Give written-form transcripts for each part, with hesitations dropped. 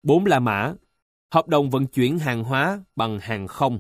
4 La Mã, hợp đồng vận chuyển hàng hóa bằng hàng không.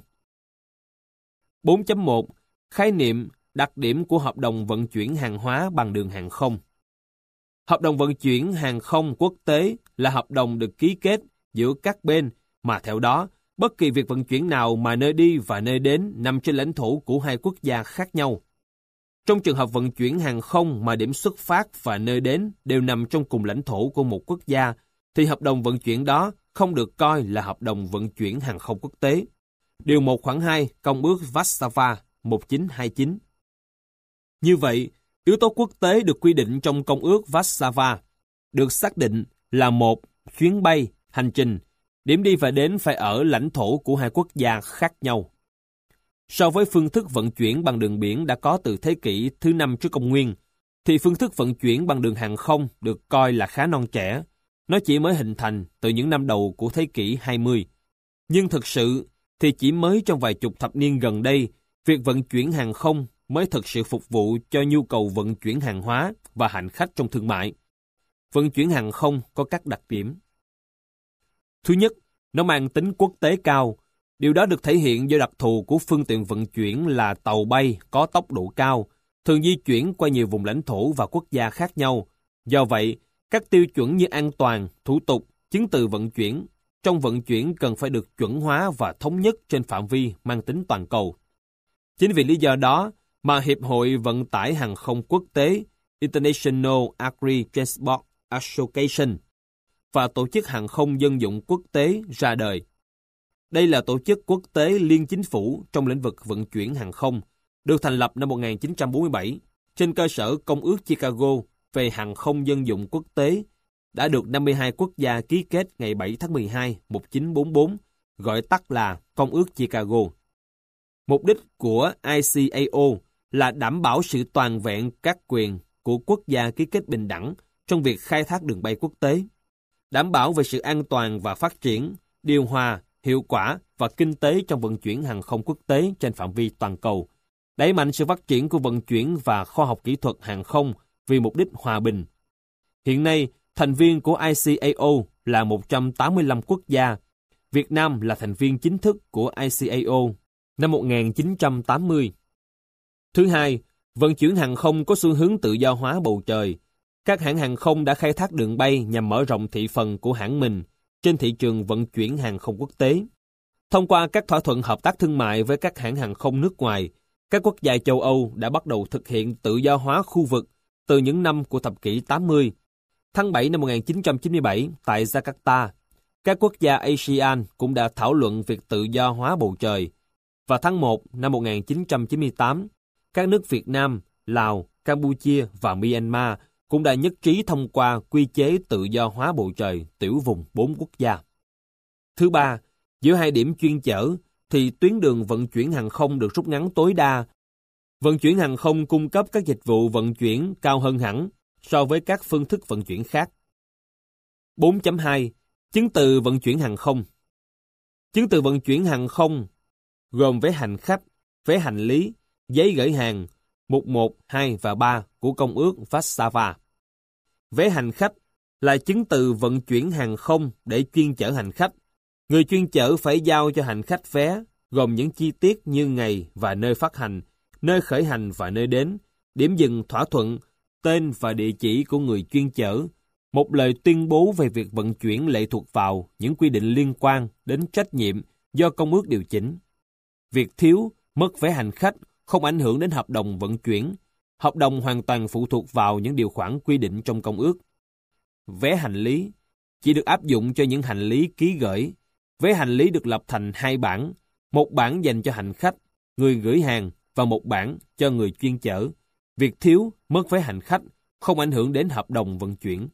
4.1 Khái niệm, đặc điểm của hợp đồng vận chuyển hàng hóa bằng đường hàng không. Hợp đồng vận chuyển hàng không quốc tế là hợp đồng được ký kết giữa các bên mà theo đó, bất kỳ việc vận chuyển nào mà nơi đi và nơi đến nằm trên lãnh thổ của hai quốc gia khác nhau. Trong trường hợp vận chuyển hàng không mà điểm xuất phát và nơi đến đều nằm trong cùng lãnh thổ của một quốc gia, thì hợp đồng vận chuyển đó không được coi là hợp đồng vận chuyển hàng không quốc tế. Điều 1 khoản 2 Công ước Warsaw 1929. Như vậy, yếu tố quốc tế được quy định trong Công ước Warsaw được xác định là 1. Chuyến bay, hành trình, điểm đi và đến phải ở lãnh thổ của hai quốc gia khác nhau. So với phương thức vận chuyển bằng đường biển đã có từ thế kỷ thứ 5 trước công nguyên, thì phương thức vận chuyển bằng đường hàng không được coi là khá non trẻ. Nó chỉ mới hình thành từ những năm đầu của thế kỷ 20. Nhưng thực sự thì chỉ mới trong vài chục thập niên gần đây, việc vận chuyển hàng không mới thực sự phục vụ cho nhu cầu vận chuyển hàng hóa và hành khách trong thương mại. Vận chuyển hàng không có các đặc điểm. Thứ nhất, nó mang tính quốc tế cao. Điều đó được thể hiện do đặc thù của phương tiện vận chuyển là tàu bay có tốc độ cao, thường di chuyển qua nhiều vùng lãnh thổ và quốc gia khác nhau. Do vậy, các tiêu chuẩn như an toàn, thủ tục, chứng từ vận chuyển trong vận chuyển cần phải được chuẩn hóa và thống nhất trên phạm vi mang tính toàn cầu. Chính vì lý do đó mà Hiệp hội Vận tải Hàng không Quốc tế International Air Transport Association và Tổ chức Hàng không Dân dụng Quốc tế ra đời. Đây là tổ chức quốc tế liên chính phủ trong lĩnh vực vận chuyển hàng không, được thành lập năm 1947 trên cơ sở Công ước Chicago về hàng không dân dụng quốc tế, đã được 52 quốc gia ký kết ngày 7 tháng 12, 1944, gọi tắt là Công ước Chicago. Mục đích của ICAO là đảm bảo sự toàn vẹn các quyền của quốc gia ký kết bình đẳng trong việc khai thác đường bay quốc tế, đảm bảo về sự an toàn và phát triển, điều hòa, hiệu quả và kinh tế trong vận chuyển hàng không quốc tế trên phạm vi toàn cầu, đẩy mạnh sự phát triển của vận chuyển và khoa học kỹ thuật hàng không vì mục đích hòa bình. Hiện nay, thành viên của ICAO là 185 quốc gia. Việt Nam là thành viên chính thức của ICAO năm 1980. Thứ hai, vận chuyển hàng không có xu hướng tự do hóa bầu trời. Các hãng hàng không đã khai thác đường bay nhằm mở rộng thị phần của hãng mình trên thị trường vận chuyển hàng không quốc tế. Thông qua các thỏa thuận hợp tác thương mại với các hãng hàng không nước ngoài, các quốc gia châu Âu đã bắt đầu thực hiện tự do hóa khu vực từ những năm của thập kỷ 80. Tháng 7 năm 1997 tại Jakarta, các quốc gia ASEAN cũng đã thảo luận việc tự do hóa bầu trời. Và tháng 1 năm 1998, các nước Việt Nam, Lào, Campuchia và Myanmar cũng đã nhất trí thông qua quy chế tự do hóa bầu trời tiểu vùng 4 quốc gia. Thứ ba, giữa hai điểm chuyên chở thì tuyến đường vận chuyển hàng không được rút ngắn tối đa. Vận chuyển hàng không cung cấp các dịch vụ vận chuyển cao hơn hẳn so với các phương thức vận chuyển khác. 4.2 Chứng từ vận chuyển hàng không. Chứng từ vận chuyển hàng không gồm vé hành khách, vé hành lý, giấy gửi hàng, mục 1, 2 và 3 của Công ước Warsaw. Vé hành khách là chứng từ vận chuyển hàng không để chuyên chở hành khách. Người chuyên chở phải giao cho hành khách vé, gồm những chi tiết như ngày và nơi phát hành, nơi khởi hành và nơi đến, điểm dừng thỏa thuận, tên và địa chỉ của người chuyên chở, một lời tuyên bố về việc vận chuyển lệ thuộc vào những quy định liên quan đến trách nhiệm do Công ước điều chỉnh. Việc thiếu, mất vé hành khách không ảnh hưởng đến hợp đồng vận chuyển. Hợp đồng hoàn toàn phụ thuộc vào những điều khoản quy định trong Công ước. Vé hành lý chỉ được áp dụng cho những hành lý ký gửi. Vé hành lý được lập thành 2 bản, một bản dành cho hành khách, người gửi hàng và một bản cho người chuyên chở. Việc thiếu, mất vé hành khách không ảnh hưởng đến hợp đồng vận chuyển.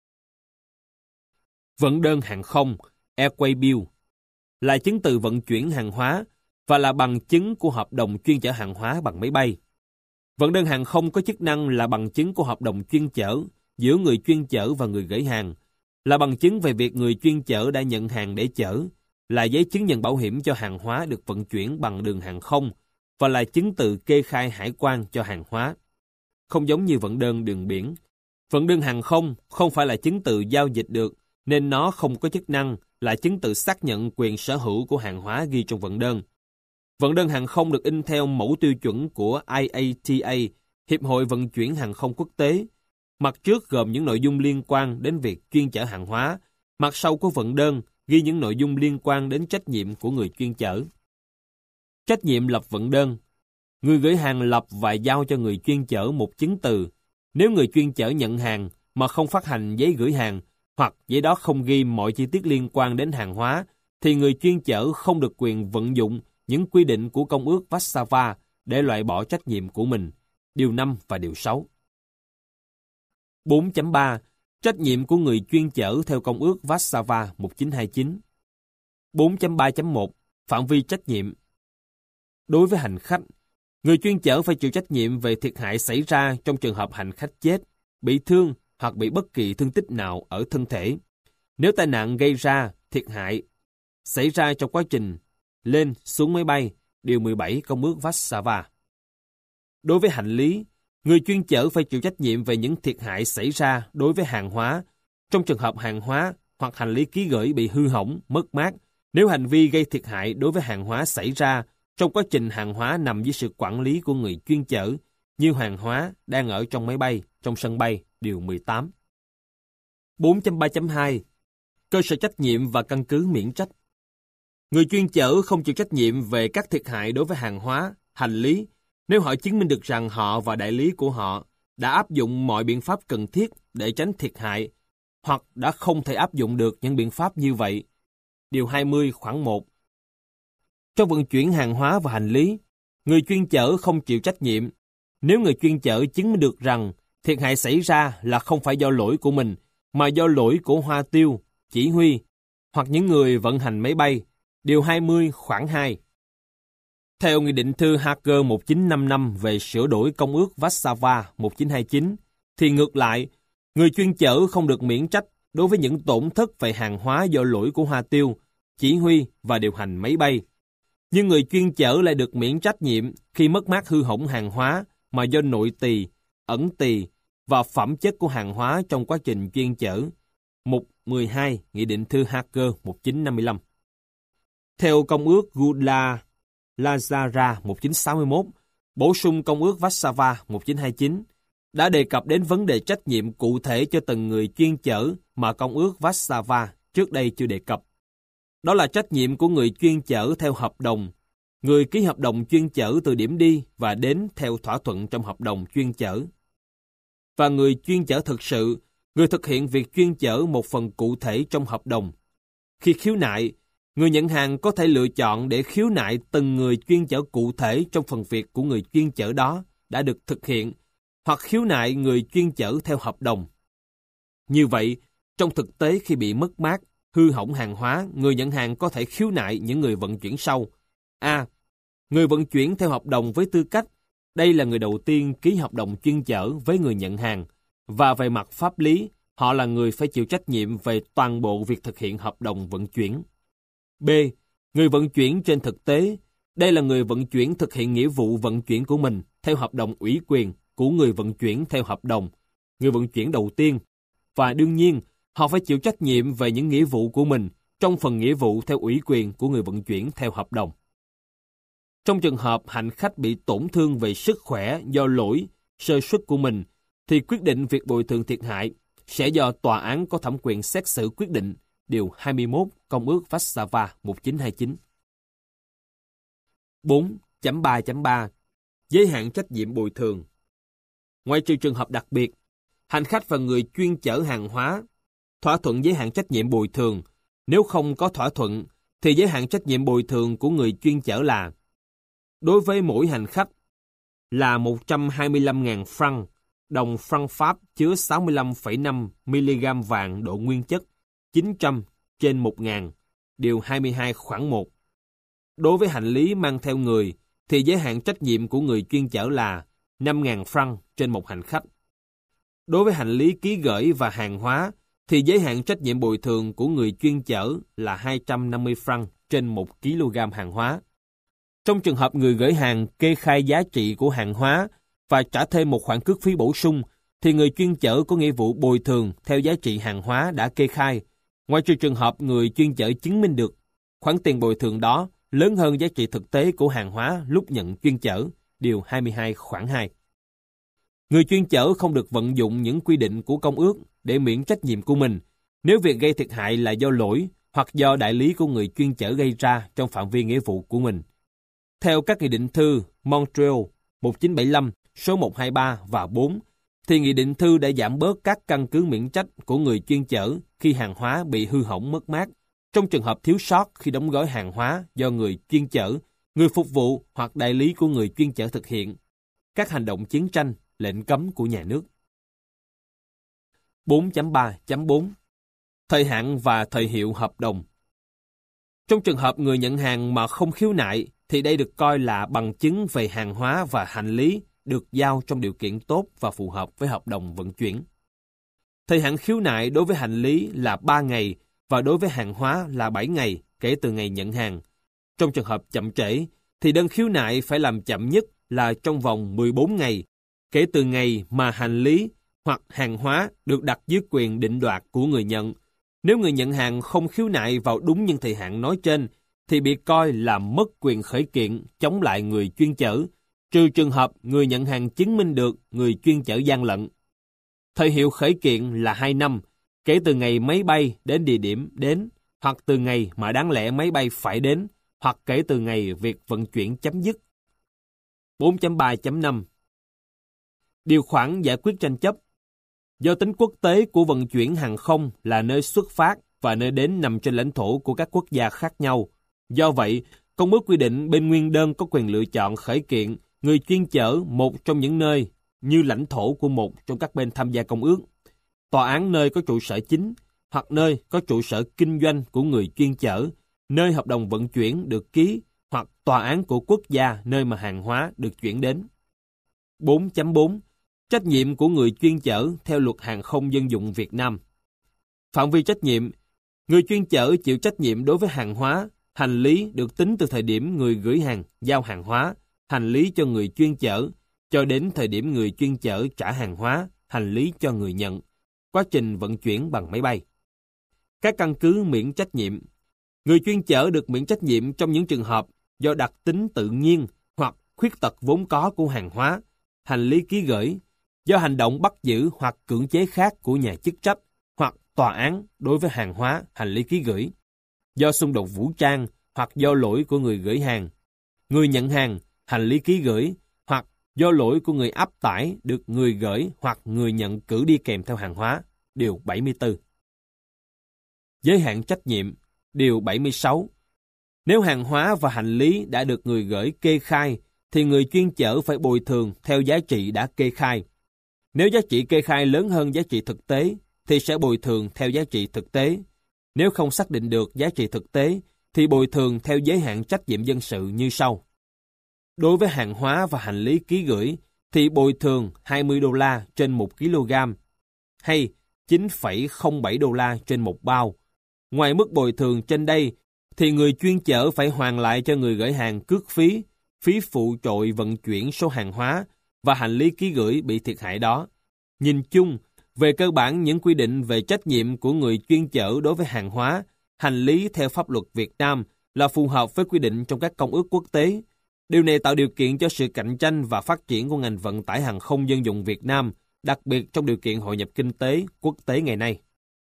Vận đơn hàng không, Airway Bill, là chứng từ vận chuyển hàng hóa và là bằng chứng của hợp đồng chuyên chở hàng hóa bằng máy bay. Vận đơn hàng không có chức năng là bằng chứng của hợp đồng chuyên chở giữa người chuyên chở và người gửi hàng, là bằng chứng về việc người chuyên chở đã nhận hàng để chở, là giấy chứng nhận bảo hiểm cho hàng hóa được vận chuyển bằng đường hàng không và là chứng từ kê khai hải quan cho hàng hóa. Không giống như vận đơn đường biển, vận đơn hàng không phải là chứng từ giao dịch được nên nó không có chức năng là chứng từ xác nhận quyền sở hữu của hàng hóa ghi trong vận đơn. Vận đơn hàng không được in theo mẫu tiêu chuẩn của IATA, Hiệp hội Vận chuyển Hàng không Quốc tế. Mặt trước gồm những nội dung liên quan đến việc chuyên chở hàng hóa, mặt sau của vận đơn ghi những nội dung liên quan đến trách nhiệm của người chuyên chở. Trách nhiệm lập vận đơn. Người gửi hàng lập và giao cho người chuyên chở một chứng từ. Nếu người chuyên chở nhận hàng mà không phát hành giấy gửi hàng, hoặc giấy đó không ghi mọi chi tiết liên quan đến hàng hóa, thì người chuyên chở không được quyền vận dụng những quy định của Công ước Warsaw để loại bỏ trách nhiệm của mình. Điều 5 và điều 6. 4.3. Trách nhiệm của người chuyên chở theo Công ước Warsaw 1929. 4.3.1. Phạm vi trách nhiệm. Đối với hành khách, người chuyên chở phải chịu trách nhiệm về thiệt hại xảy ra trong trường hợp hành khách chết, bị thương hoặc bị bất kỳ thương tích nào ở thân thể. Nếu tai nạn gây ra thiệt hại xảy ra trong quá trình lên xuống máy bay, điều 17 Công ước Warsaw. Đối với hành lý, người chuyên chở phải chịu trách nhiệm về những thiệt hại xảy ra đối với hàng hóa, trong trường hợp hàng hóa hoặc hành lý ký gửi bị hư hỏng, mất mát, nếu hành vi gây thiệt hại đối với hàng hóa xảy ra trong quá trình hàng hóa nằm dưới sự quản lý của người chuyên chở, như hàng hóa đang ở trong máy bay, trong sân bay, điều 18. 4.3.2. Cơ sở trách nhiệm và căn cứ miễn trách. Người chuyên chở không chịu trách nhiệm về các thiệt hại đối với hàng hóa, hành lý, nếu họ chứng minh được rằng họ và đại lý của họ đã áp dụng mọi biện pháp cần thiết để tránh thiệt hại, hoặc đã không thể áp dụng được những biện pháp như vậy. Điều 20 khoản 1. Trong vận chuyển hàng hóa và hành lý, người chuyên chở không chịu trách nhiệm nếu người chuyên chở chứng minh được rằng thiệt hại xảy ra là không phải do lỗi của mình, mà do lỗi của hoa tiêu, chỉ huy, hoặc những người vận hành máy bay. Điều 20 khoản 2. Theo Nghị định thư Hager 1955 về sửa đổi Công ước Warsaw 1929, thì ngược lại, người chuyên chở không được miễn trách đối với những tổn thất về hàng hóa do lỗi của hoa tiêu, chỉ huy và điều hành máy bay. Nhưng người chuyên chở lại được miễn trách nhiệm khi mất mát hư hỏng hàng hóa mà do nội tỳ, ẩn tỳ và phẩm chất của hàng hóa trong quá trình chuyên chở. Mục 12 Nghị định thư Hager 1955. Theo Công ước Guadalajara 1961, bổ sung Công ước Warsaw 1929, đã đề cập đến vấn đề trách nhiệm cụ thể cho từng người chuyên chở mà Công ước Warsaw trước đây chưa đề cập. Đó là trách nhiệm của người chuyên chở theo hợp đồng, người ký hợp đồng chuyên chở từ điểm đi và đến theo thỏa thuận trong hợp đồng chuyên chở. Và người chuyên chở thực sự, người thực hiện việc chuyên chở một phần cụ thể trong hợp đồng. Khi khiếu nại, người nhận hàng có thể lựa chọn để khiếu nại từng người chuyên chở cụ thể trong phần việc của người chuyên chở đó đã được thực hiện, hoặc khiếu nại người chuyên chở theo hợp đồng. Như vậy, trong thực tế khi bị mất mát, hư hỏng hàng hóa, người nhận hàng có thể khiếu nại những người vận chuyển sau. A. Người vận chuyển theo hợp đồng với tư cách đây là người đầu tiên ký hợp đồng chuyên chở với người nhận hàng, và về mặt pháp lý, họ là người phải chịu trách nhiệm về toàn bộ việc thực hiện hợp đồng vận chuyển. B. Người vận chuyển trên thực tế, đây là người vận chuyển thực hiện nghĩa vụ vận chuyển của mình theo hợp đồng ủy quyền của người vận chuyển theo hợp đồng, người vận chuyển đầu tiên, và đương nhiên, họ phải chịu trách nhiệm về những nghĩa vụ của mình trong phần nghĩa vụ theo ủy quyền của người vận chuyển theo hợp đồng. Trong trường hợp hành khách bị tổn thương về sức khỏe do lỗi, sơ suất của mình, thì quyết định việc bồi thường thiệt hại sẽ do tòa án có thẩm quyền xét xử quyết định, điều 21 Công ước Warsaw 1929. 4.3.3 Giới hạn trách nhiệm bồi thường. Ngoại trừ trường hợp đặc biệt, hành khách và người chuyên chở hàng hóa thỏa thuận giới hạn trách nhiệm bồi thường. Nếu không có thỏa thuận, thì giới hạn trách nhiệm bồi thường của người chuyên chở là: đối với mỗi hành khách là 125.000 franc, đồng franc Pháp chứa 65,5 mg vàng độ nguyên chất, 900 trên 1.000, điều 22 khoản 1. Đối với hành lý mang theo người, thì giới hạn trách nhiệm của người chuyên chở là 5.000 franc trên một hành khách. Đối với hành lý ký gửi và hàng hóa, thì giới hạn trách nhiệm bồi thường của người chuyên chở là 250 franc trên 1 kg hàng hóa. Trong trường hợp người gửi hàng kê khai giá trị của hàng hóa và trả thêm một khoản cước phí bổ sung, thì người chuyên chở có nghĩa vụ bồi thường theo giá trị hàng hóa đã kê khai, Ngoài trừ trường hợp người chuyên chở chứng minh được khoản tiền bồi thường đó lớn hơn giá trị thực tế của hàng hóa lúc nhận chuyên chở, điều 22 khoản 2. Người chuyên chở không được vận dụng những quy định của công ước để miễn trách nhiệm của mình nếu việc gây thiệt hại là do lỗi hoặc do đại lý của người chuyên chở gây ra trong phạm vi nghĩa vụ của mình. Theo các nghị định thư Montreal 1975 số 123 và 4, thì nghị định thư đã giảm bớt các căn cứ miễn trách của người chuyên chở khi hàng hóa bị hư hỏng mất mát, trong trường hợp thiếu sót khi đóng gói hàng hóa do người chuyên chở, người phục vụ hoặc đại lý của người chuyên chở thực hiện, các hành động chiến tranh, lệnh cấm của nhà nước. 4.3.4 Thời hạn và thời hiệu hợp đồng. Trong trường hợp người nhận hàng mà không khiếu nại, thì đây được coi là bằng chứng về hàng hóa và hành lý được giao trong điều kiện tốt và phù hợp với hợp đồng vận chuyển. Thời hạn khiếu nại đối với hành lý là 3 ngày và đối với hàng hóa là 7 ngày kể từ ngày nhận hàng. Trong trường hợp chậm trễ, thì đơn khiếu nại phải làm chậm nhất là trong vòng 14 ngày kể từ ngày mà hành lý hoặc hàng hóa được đặt dưới quyền định đoạt của người nhận. Nếu người nhận hàng không khiếu nại vào đúng những thời hạn nói trên, thì bị coi là mất quyền khởi kiện chống lại người chuyên chở, trừ trường hợp người nhận hàng chứng minh được người chuyên chở gian lận. Thời hiệu khởi kiện là 2 năm, kể từ ngày máy bay đến địa điểm đến, hoặc từ ngày mà đáng lẽ máy bay phải đến, hoặc kể từ ngày việc vận chuyển chấm dứt. 4.3.5 Điều khoản giải quyết tranh chấp. Do tính quốc tế của vận chuyển hàng không là nơi xuất phát và nơi đến nằm trên lãnh thổ của các quốc gia khác nhau. Do vậy, công ước quy định bên nguyên đơn có quyền lựa chọn khởi kiện người chuyên chở một trong những nơi như lãnh thổ của một trong các bên tham gia công ước, tòa án nơi có trụ sở chính, hoặc nơi có trụ sở kinh doanh của người chuyên chở, nơi hợp đồng vận chuyển được ký, hoặc tòa án của quốc gia nơi mà hàng hóa được chuyển đến. 4.4 Trách nhiệm của người chuyên chở theo luật hàng không dân dụng Việt Nam. Phạm vi trách nhiệm. Người chuyên chở chịu trách nhiệm đối với hàng hóa, hành lý được tính từ thời điểm người gửi hàng, giao hàng hóa, hành lý cho người chuyên chở, cho đến thời điểm người chuyên chở trả hàng hóa, hành lý cho người nhận. Quá trình vận chuyển bằng máy bay. Các căn cứ miễn trách nhiệm. Người chuyên chở được miễn trách nhiệm trong những trường hợp do đặc tính tự nhiên hoặc khuyết tật vốn có của hàng hóa, hành lý ký gửi, do hành động bắt giữ hoặc cưỡng chế khác của nhà chức trách hoặc tòa án đối với hàng hóa, hành lý ký gửi, do xung đột vũ trang hoặc do lỗi của người gửi hàng, người nhận hàng, hành lý ký gửi, hoặc do lỗi của người áp tải được người gửi hoặc người nhận cử đi kèm theo hàng hóa, điều 74. Giới hạn trách nhiệm, điều 76. Nếu hàng hóa và hành lý đã được người gửi kê khai, thì người chuyên chở phải bồi thường theo giá trị đã kê khai. Nếu giá trị kê khai lớn hơn giá trị thực tế, thì sẽ bồi thường theo giá trị thực tế. Nếu không xác định được giá trị thực tế, thì bồi thường theo giới hạn trách nhiệm dân sự như sau. Đối với hàng hóa và hành lý ký gửi, thì bồi thường $20 trên 1 kg, hay $9,07 trên một bao. Ngoài mức bồi thường trên đây, thì người chuyên chở phải hoàn lại cho người gửi hàng cước phí, phí phụ trội vận chuyển số hàng hóa và hành lý ký gửi bị thiệt hại đó. Nhìn chung, về cơ bản những quy định về trách nhiệm của người chuyên chở đối với hàng hóa, hành lý theo pháp luật Việt Nam là phù hợp với quy định trong các công ước quốc tế. Điều này tạo điều kiện cho sự cạnh tranh và phát triển của ngành vận tải hàng không dân dụng Việt Nam, đặc biệt trong điều kiện hội nhập kinh tế quốc tế ngày nay.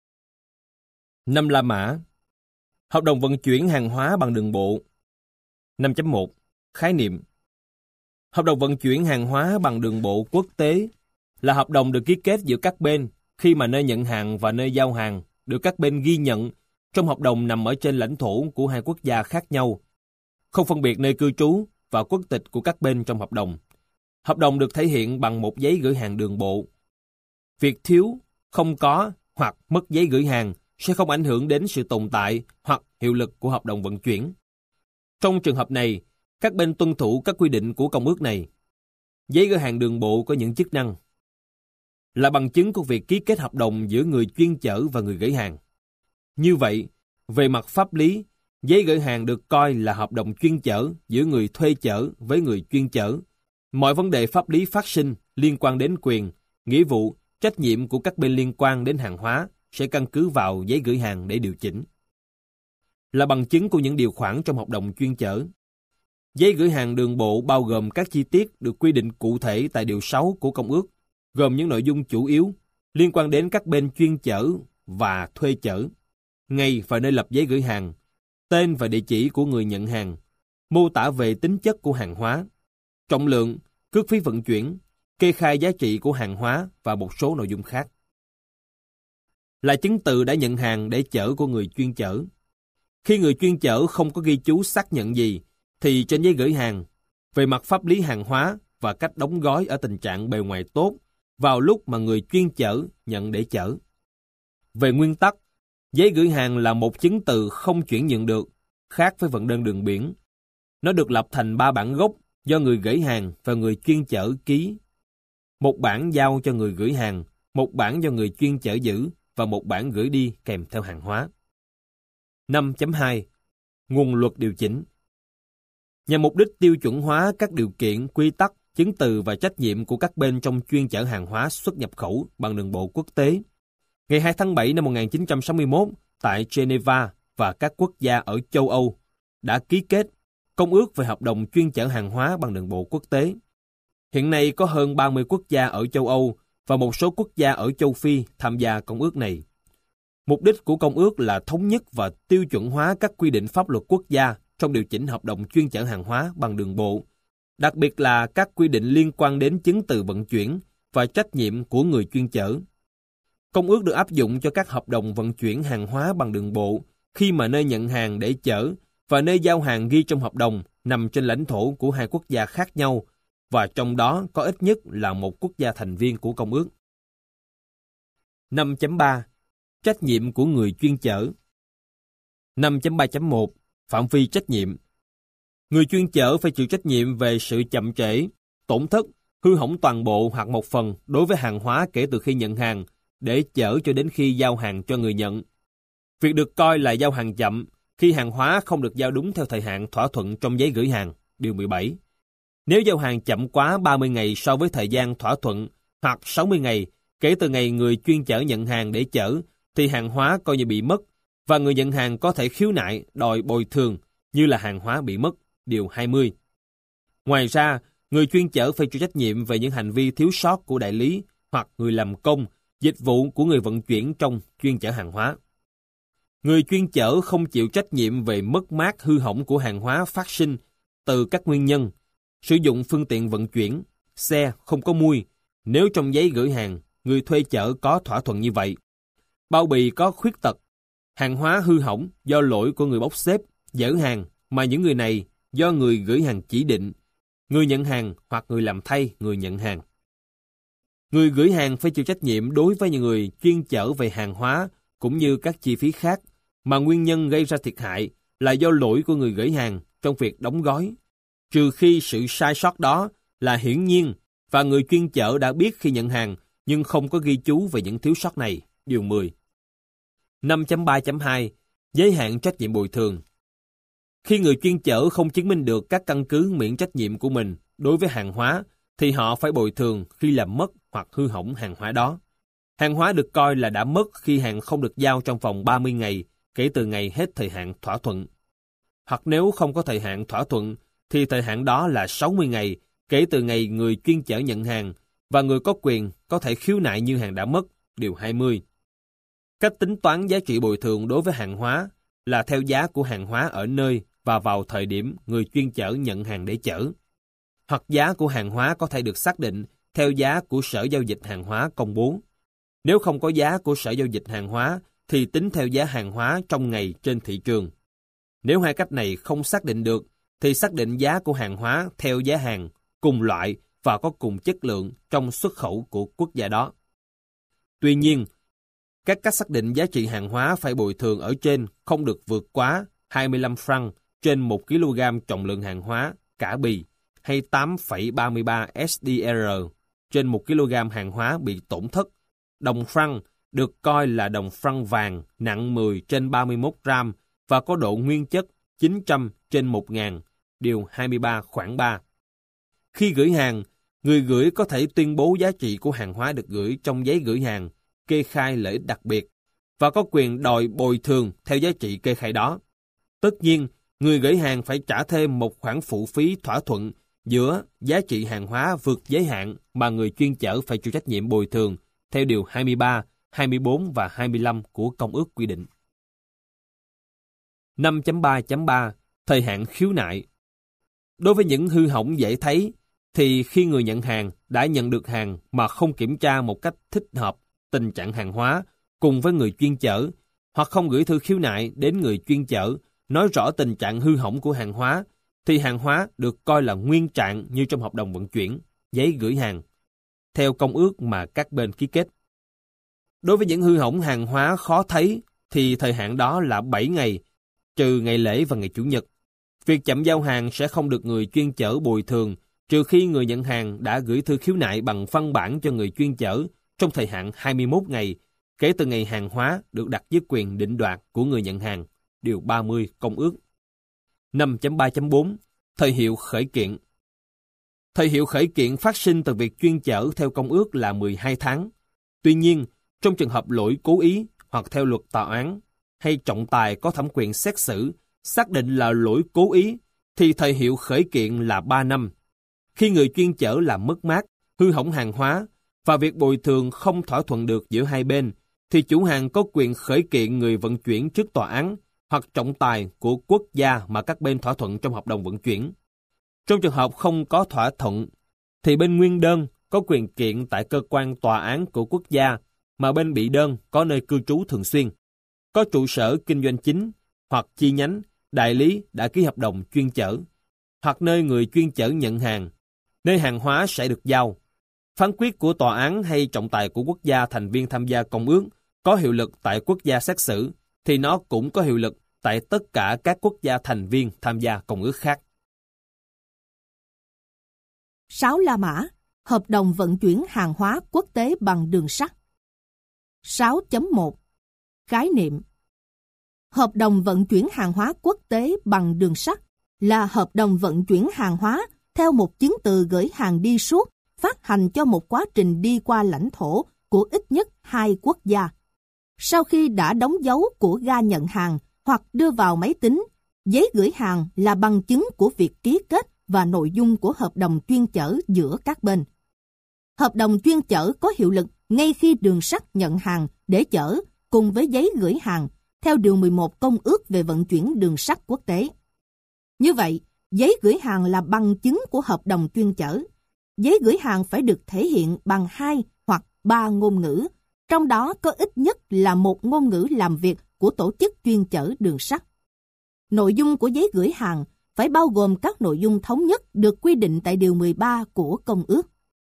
5 La Mã. Hợp đồng vận chuyển hàng hóa bằng đường bộ. 5.1 Khái niệm. Hợp đồng vận chuyển hàng hóa bằng đường bộ quốc tế là hợp đồng được ký kết giữa các bên khi mà nơi nhận hàng và nơi giao hàng được các bên ghi nhận trong hợp đồng nằm ở trên lãnh thổ của hai quốc gia khác nhau, không phân biệt nơi cư trú và quốc tịch của các bên trong hợp đồng. Hợp đồng được thể hiện bằng một giấy gửi hàng đường bộ. Việc thiếu, không có hoặc mất giấy gửi hàng sẽ không ảnh hưởng đến sự tồn tại hoặc hiệu lực của hợp đồng vận chuyển. Trong trường hợp này, các bên tuân thủ các quy định của công ước này. Giấy gửi hàng đường bộ có những chức năng là bằng chứng của việc ký kết hợp đồng giữa người chuyên chở và người gửi hàng. Như vậy, về mặt pháp lý, giấy gửi hàng được coi là hợp đồng chuyên chở giữa người thuê chở với người chuyên chở. Mọi vấn đề pháp lý phát sinh liên quan đến quyền, nghĩa vụ, trách nhiệm của các bên liên quan đến hàng hóa, sẽ căn cứ vào giấy gửi hàng để điều chỉnh. Là bằng chứng của những điều khoản trong hợp đồng chuyên chở. Giấy gửi hàng đường bộ bao gồm các chi tiết được quy định cụ thể tại Điều 6 của Công ước, gồm những nội dung chủ yếu liên quan đến các bên chuyên chở và thuê chở, ngày và nơi lập giấy gửi hàng, tên và địa chỉ của người nhận hàng, mô tả về tính chất của hàng hóa, trọng lượng, cước phí vận chuyển, kê khai giá trị của hàng hóa và một số nội dung khác. Là chứng từ đã nhận hàng để chở của người chuyên chở. Khi người chuyên chở không có ghi chú xác nhận gì, thì trên giấy gửi hàng, về mặt pháp lý hàng hóa và cách đóng gói ở tình trạng bề ngoài tốt vào lúc mà người chuyên chở nhận để chở. Về nguyên tắc, giấy gửi hàng là một chứng từ không chuyển nhượng được, khác với vận đơn đường biển. Nó được lập thành 3 bản gốc do người gửi hàng và người chuyên chở ký. Một bản giao cho người gửi hàng, một bản do người chuyên chở giữ và một bản gửi đi kèm theo hàng hóa. 5.2. Nguồn luật điều chỉnh. Nhằm mục đích tiêu chuẩn hóa các điều kiện, quy tắc, chứng từ và trách nhiệm của các bên trong chuyên chở hàng hóa xuất nhập khẩu bằng đường bộ quốc tế, ngày 2 tháng 7 năm 1961, tại Geneva và các quốc gia ở châu Âu đã ký kết Công ước về hợp đồng chuyên chở hàng hóa bằng đường bộ quốc tế. Hiện nay có hơn 30 quốc gia ở châu Âu và một số quốc gia ở châu Phi tham gia công ước này. Mục đích của công ước là thống nhất và tiêu chuẩn hóa các quy định pháp luật quốc gia trong điều chỉnh hợp đồng chuyên chở hàng hóa bằng đường bộ, đặc biệt là các quy định liên quan đến chứng từ vận chuyển và trách nhiệm của người chuyên chở. Công ước được áp dụng cho các hợp đồng vận chuyển hàng hóa bằng đường bộ khi mà nơi nhận hàng để chở và nơi giao hàng ghi trong hợp đồng nằm trên lãnh thổ của hai quốc gia khác nhau, và trong đó có ít nhất là một quốc gia thành viên của công ước. 5.3. Trách nhiệm của người chuyên chở. 5.3.1. Phạm vi trách nhiệm. Người chuyên chở phải chịu trách nhiệm về sự chậm trễ, tổn thất, hư hỏng toàn bộ hoặc một phần đối với hàng hóa kể từ khi nhận hàng để chở cho đến khi giao hàng cho người nhận. Việc được coi là giao hàng chậm khi hàng hóa không được giao đúng theo thời hạn thỏa thuận trong giấy gửi hàng, điều 17. Nếu giao hàng chậm quá 30 ngày so với thời gian thỏa thuận hoặc 60 ngày kể từ ngày người chuyên chở nhận hàng để chở, thì hàng hóa coi như bị mất và người nhận hàng có thể khiếu nại đòi bồi thường như là hàng hóa bị mất, điều 20. Ngoài ra, người chuyên chở phải chịu trách nhiệm về những hành vi thiếu sót của đại lý hoặc người làm công, dịch vụ của người vận chuyển trong chuyên chở hàng hóa. Người chuyên chở không chịu trách nhiệm về mất mát hư hỏng của hàng hóa phát sinh từ các nguyên nhân: sử dụng phương tiện vận chuyển, xe không có mui, nếu trong giấy gửi hàng, người thuê chở có thỏa thuận như vậy; bao bì có khuyết tật; hàng hóa hư hỏng do lỗi của người bốc xếp, dỡ hàng mà những người này do người gửi hàng chỉ định, người nhận hàng hoặc người làm thay người nhận hàng. Người gửi hàng phải chịu trách nhiệm đối với những người chuyên chở về hàng hóa cũng như các chi phí khác mà nguyên nhân gây ra thiệt hại là do lỗi của người gửi hàng trong việc đóng gói, trừ khi sự sai sót đó là hiển nhiên và người chuyên chở đã biết khi nhận hàng nhưng không có ghi chú về những thiếu sót này, điều 10. 5.3.2. Giới hạn trách nhiệm bồi thường. Khi người chuyên chở không chứng minh được các căn cứ miễn trách nhiệm của mình đối với hàng hóa, thì họ phải bồi thường khi làm mất hoặc hư hỏng hàng hóa đó. Hàng hóa được coi là đã mất khi hàng không được giao trong vòng 30 ngày kể từ ngày hết thời hạn thỏa thuận. Hoặc nếu không có thời hạn thỏa thuận, thì thời hạn đó là 60 ngày kể từ ngày người chuyên chở nhận hàng, và người có quyền có thể khiếu nại như hàng đã mất, điều 20. Cách tính toán giá trị bồi thường đối với hàng hóa là theo giá của hàng hóa ở nơi và vào thời điểm người chuyên chở nhận hàng để chở. Hoặc giá của hàng hóa có thể được xác định theo giá của Sở Giao dịch Hàng hóa công bố. Nếu không có giá của Sở Giao dịch Hàng hóa, thì tính theo giá hàng hóa trong ngày trên thị trường. Nếu hai cách này không xác định được, thì xác định giá của hàng hóa theo giá hàng, cùng loại và có cùng chất lượng trong xuất khẩu của quốc gia đó. Tuy nhiên, các cách xác định giá trị hàng hóa phải bồi thường ở trên không được vượt quá 25 franc trên 1 kg trọng lượng hàng hóa cả bì, hay 8,33 SDR trên 1 kg hàng hóa bị tổn thất. Đồng franc được coi là đồng franc vàng nặng 10 trên 31 gram và có độ nguyên chất 900 trên 1000, điều 23 khoản 3. Khi gửi hàng, người gửi có thể tuyên bố giá trị của hàng hóa được gửi trong giấy gửi hàng, kê khai lợi ích đặc biệt, và có quyền đòi bồi thường theo giá trị kê khai đó. Tất nhiên, người gửi hàng phải trả thêm một khoản phụ phí thỏa thuận giữa giá trị hàng hóa vượt giới hạn mà người chuyên chở phải chịu trách nhiệm bồi thường theo điều 23, 24 và 25 của Công ước quy định. 5.3.3 Thời hạn khiếu nại. Đối với những hư hỏng dễ thấy, thì khi người nhận hàng đã nhận được hàng mà không kiểm tra một cách thích hợp tình trạng hàng hóa cùng với người chuyên chở, hoặc không gửi thư khiếu nại đến người chuyên chở, nói rõ tình trạng hư hỏng của hàng hóa, thì hàng hóa được coi là nguyên trạng như trong hợp đồng vận chuyển, giấy gửi hàng, theo công ước mà các bên ký kết. Đối với những hư hỏng hàng hóa khó thấy, thì thời hạn đó là 7 ngày, trừ ngày lễ và ngày Chủ nhật. Việc chậm giao hàng sẽ không được người chuyên chở bồi thường, trừ khi người nhận hàng đã gửi thư khiếu nại bằng văn bản cho người chuyên chở trong thời hạn 21 ngày, kể từ ngày hàng hóa được đặt dưới quyền định đoạt của người nhận hàng, điều 30 Công ước. 5.3.4 Thời hiệu khởi kiện. Thời hiệu khởi kiện phát sinh từ việc chuyên chở theo công ước là 12 tháng. Tuy nhiên, trong trường hợp lỗi cố ý hoặc theo luật tòa án hay trọng tài có thẩm quyền xét xử xác định là lỗi cố ý, thì thời hiệu khởi kiện là 3 năm. Khi người chuyên chở làm mất mát, hư hỏng hàng hóa và việc bồi thường không thỏa thuận được giữa hai bên, thì chủ hàng có quyền khởi kiện người vận chuyển trước tòa án hoặc trọng tài của quốc gia mà các bên thỏa thuận trong hợp đồng vận chuyển. Trong trường hợp không có thỏa thuận, thì bên nguyên đơn có quyền kiện tại cơ quan tòa án của quốc gia mà bên bị đơn có nơi cư trú thường xuyên, có trụ sở kinh doanh chính hoặc chi nhánh, đại lý đã ký hợp đồng chuyên chở, hoặc nơi người chuyên chở nhận hàng, nơi hàng hóa sẽ được giao. Phán quyết của tòa án hay trọng tài của quốc gia thành viên tham gia công ước có hiệu lực tại quốc gia xét xử, thì nó cũng có hiệu lực tại tất cả các quốc gia thành viên tham gia công ước khác. 6 La Mã, hợp đồng vận chuyển hàng hóa quốc tế bằng đường sắt. 6.1 Khái niệm. Hợp đồng vận chuyển hàng hóa quốc tế bằng đường sắt là hợp đồng vận chuyển hàng hóa theo một chứng từ gửi hàng đi suốt, phát hành cho một quá trình đi qua lãnh thổ của ít nhất 2 quốc gia. Sau khi đã đóng dấu của ga nhận hàng hoặc đưa vào máy tính, giấy gửi hàng là bằng chứng của việc ký kết và nội dung của hợp đồng chuyên chở giữa các bên. Hợp đồng chuyên chở có hiệu lực ngay khi đường sắt nhận hàng để chở cùng với giấy gửi hàng theo điều 11 Công ước về vận chuyển đường sắt quốc tế. Như vậy, giấy gửi hàng là bằng chứng của hợp đồng chuyên chở. Giấy gửi hàng phải được thể hiện bằng 2 hoặc 3 ngôn ngữ, trong đó có ít nhất là một ngôn ngữ làm việc của tổ chức chuyên chở đường sắt. Nội dung của giấy gửi hàng phải bao gồm các nội dung thống nhất được quy định tại điều 13 của Công ước.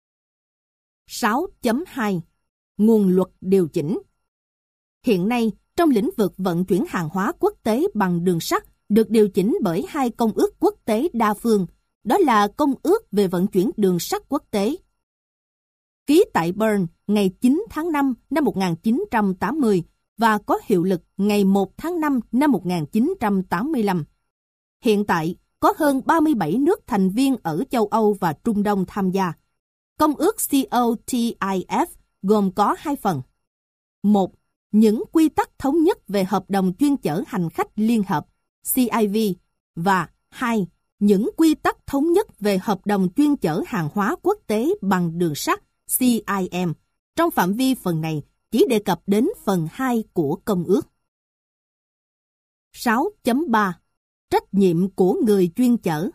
6.2 Nguồn luật điều chỉnh. Hiện nay, trong lĩnh vực vận chuyển hàng hóa quốc tế bằng đường sắt được điều chỉnh bởi 2 công ước quốc tế đa phương, đó là Công ước về vận chuyển đường sắt quốc tế, ký tại Bern ngày 9 tháng 5 năm 1980 và có hiệu lực ngày 1 tháng 5 năm 1985. Hiện tại, có hơn 37 nước thành viên ở châu Âu và Trung Đông tham gia. Công ước COTIF gồm có 2 phần. 1. Những quy tắc thống nhất về hợp đồng chuyên chở hành khách liên hợp CIV và 2. Những quy tắc thống nhất về hợp đồng chuyên chở hàng hóa quốc tế bằng đường sắt CIM. Trong phạm vi phần này chỉ đề cập đến phần 2 của Công ước. 6.3 Trách nhiệm của người chuyên chở.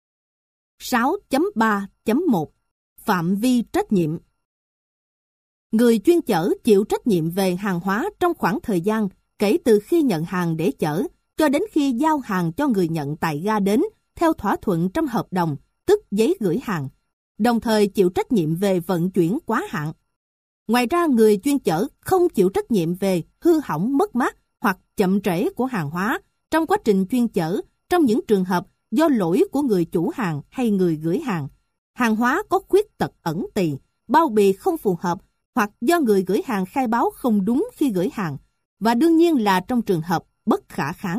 6.3.1 Phạm vi trách nhiệm. Người chuyên chở chịu trách nhiệm về hàng hóa trong khoảng thời gian kể từ khi nhận hàng để chở cho đến khi giao hàng cho người nhận tại ga đến theo thỏa thuận trong hợp đồng, tức giấy gửi hàng, đồng thời chịu trách nhiệm về vận chuyển quá hạn. Ngoài ra, người chuyên chở không chịu trách nhiệm về hư hỏng, mất mát hoặc chậm trễ của hàng hóa trong quá trình chuyên chở trong những trường hợp do lỗi của người chủ hàng hay người gửi hàng, hàng hóa có khuyết tật ẩn tì, bao bì không phù hợp hoặc do người gửi hàng khai báo không đúng khi gửi hàng, và đương nhiên là trong trường hợp bất khả kháng.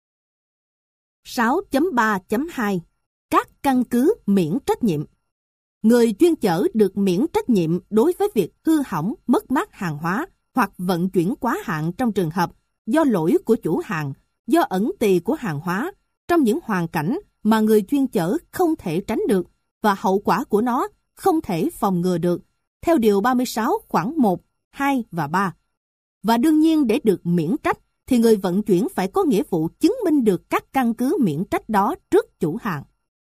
6.3.2 Các căn cứ miễn trách nhiệm. Người chuyên chở được miễn trách nhiệm đối với việc hư hỏng, mất mát hàng hóa hoặc vận chuyển quá hạn trong trường hợp do lỗi của chủ hàng, do ẩn tì của hàng hóa, trong những hoàn cảnh mà người chuyên chở không thể tránh được và hậu quả của nó không thể phòng ngừa được, theo Điều 36 khoản 1, 2 và 3. Và đương nhiên để được miễn trách, thì người vận chuyển phải có nghĩa vụ chứng minh được các căn cứ miễn trách đó trước chủ hàng.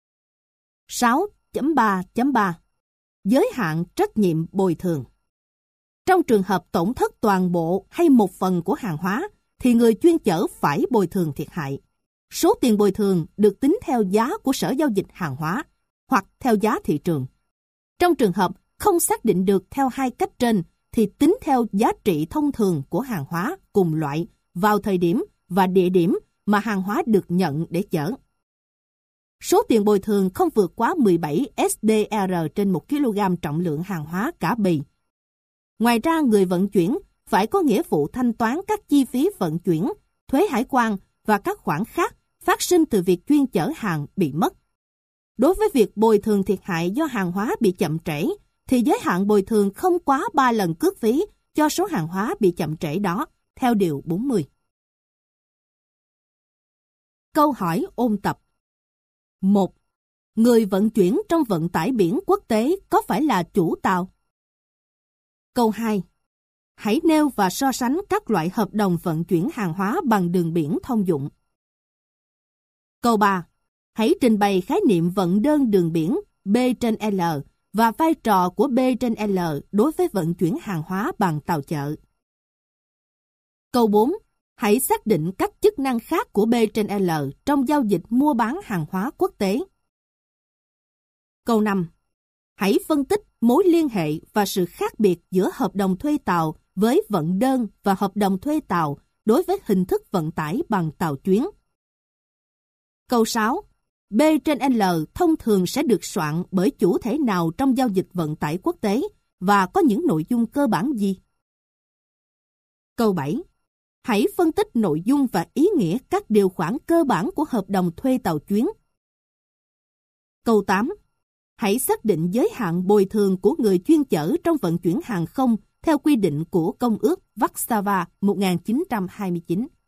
6.3.3 Giới hạn trách nhiệm bồi thường. Trong trường hợp tổn thất toàn bộ hay một phần của hàng hóa, thì người chuyên chở phải bồi thường thiệt hại. Số tiền bồi thường được tính theo giá của Sở Giao dịch Hàng hóa hoặc theo giá thị trường. Trong trường hợp không xác định được theo hai cách trên, thì tính theo giá trị thông thường của hàng hóa cùng loại vào thời điểm và địa điểm mà hàng hóa được nhận để chở. Số tiền bồi thường không vượt quá 17 SDR trên 1 kg trọng lượng hàng hóa cả bì. Ngoài ra, người vận chuyển phải có nghĩa vụ thanh toán các chi phí vận chuyển, thuế hải quan và các khoản khác phát sinh từ việc chuyên chở hàng bị mất. Đối với việc bồi thường thiệt hại do hàng hóa bị chậm trễ, thì giới hạn bồi thường không quá 3 lần cước phí cho số hàng hóa bị chậm trễ đó, theo Điều 40. Câu hỏi ôn tập. 1. Người vận chuyển trong vận tải biển quốc tế có phải là chủ tàu? Câu 2. Hãy nêu và so sánh các loại hợp đồng vận chuyển hàng hóa bằng đường biển thông dụng. Câu 3. Hãy trình bày khái niệm vận đơn đường biển B/L và vai trò của B/L đối với vận chuyển hàng hóa bằng tàu chợ. Câu 4. Hãy xác định các chức năng khác của B/L trong giao dịch mua bán hàng hóa quốc tế. Câu 5. Hãy phân tích mối liên hệ và sự khác biệt giữa hợp đồng thuê tàu với vận đơn và hợp đồng thuê tàu đối với hình thức vận tải bằng tàu chuyến. Câu 6. B/L thông thường sẽ được soạn bởi chủ thể nào trong giao dịch vận tải quốc tế và có những nội dung cơ bản gì? Câu 7. Hãy phân tích nội dung và ý nghĩa các điều khoản cơ bản của hợp đồng thuê tàu chuyến. Câu 8. Hãy xác định giới hạn bồi thường của người chuyên chở trong vận chuyển hàng không theo quy định của Công ước Warsaw 1929.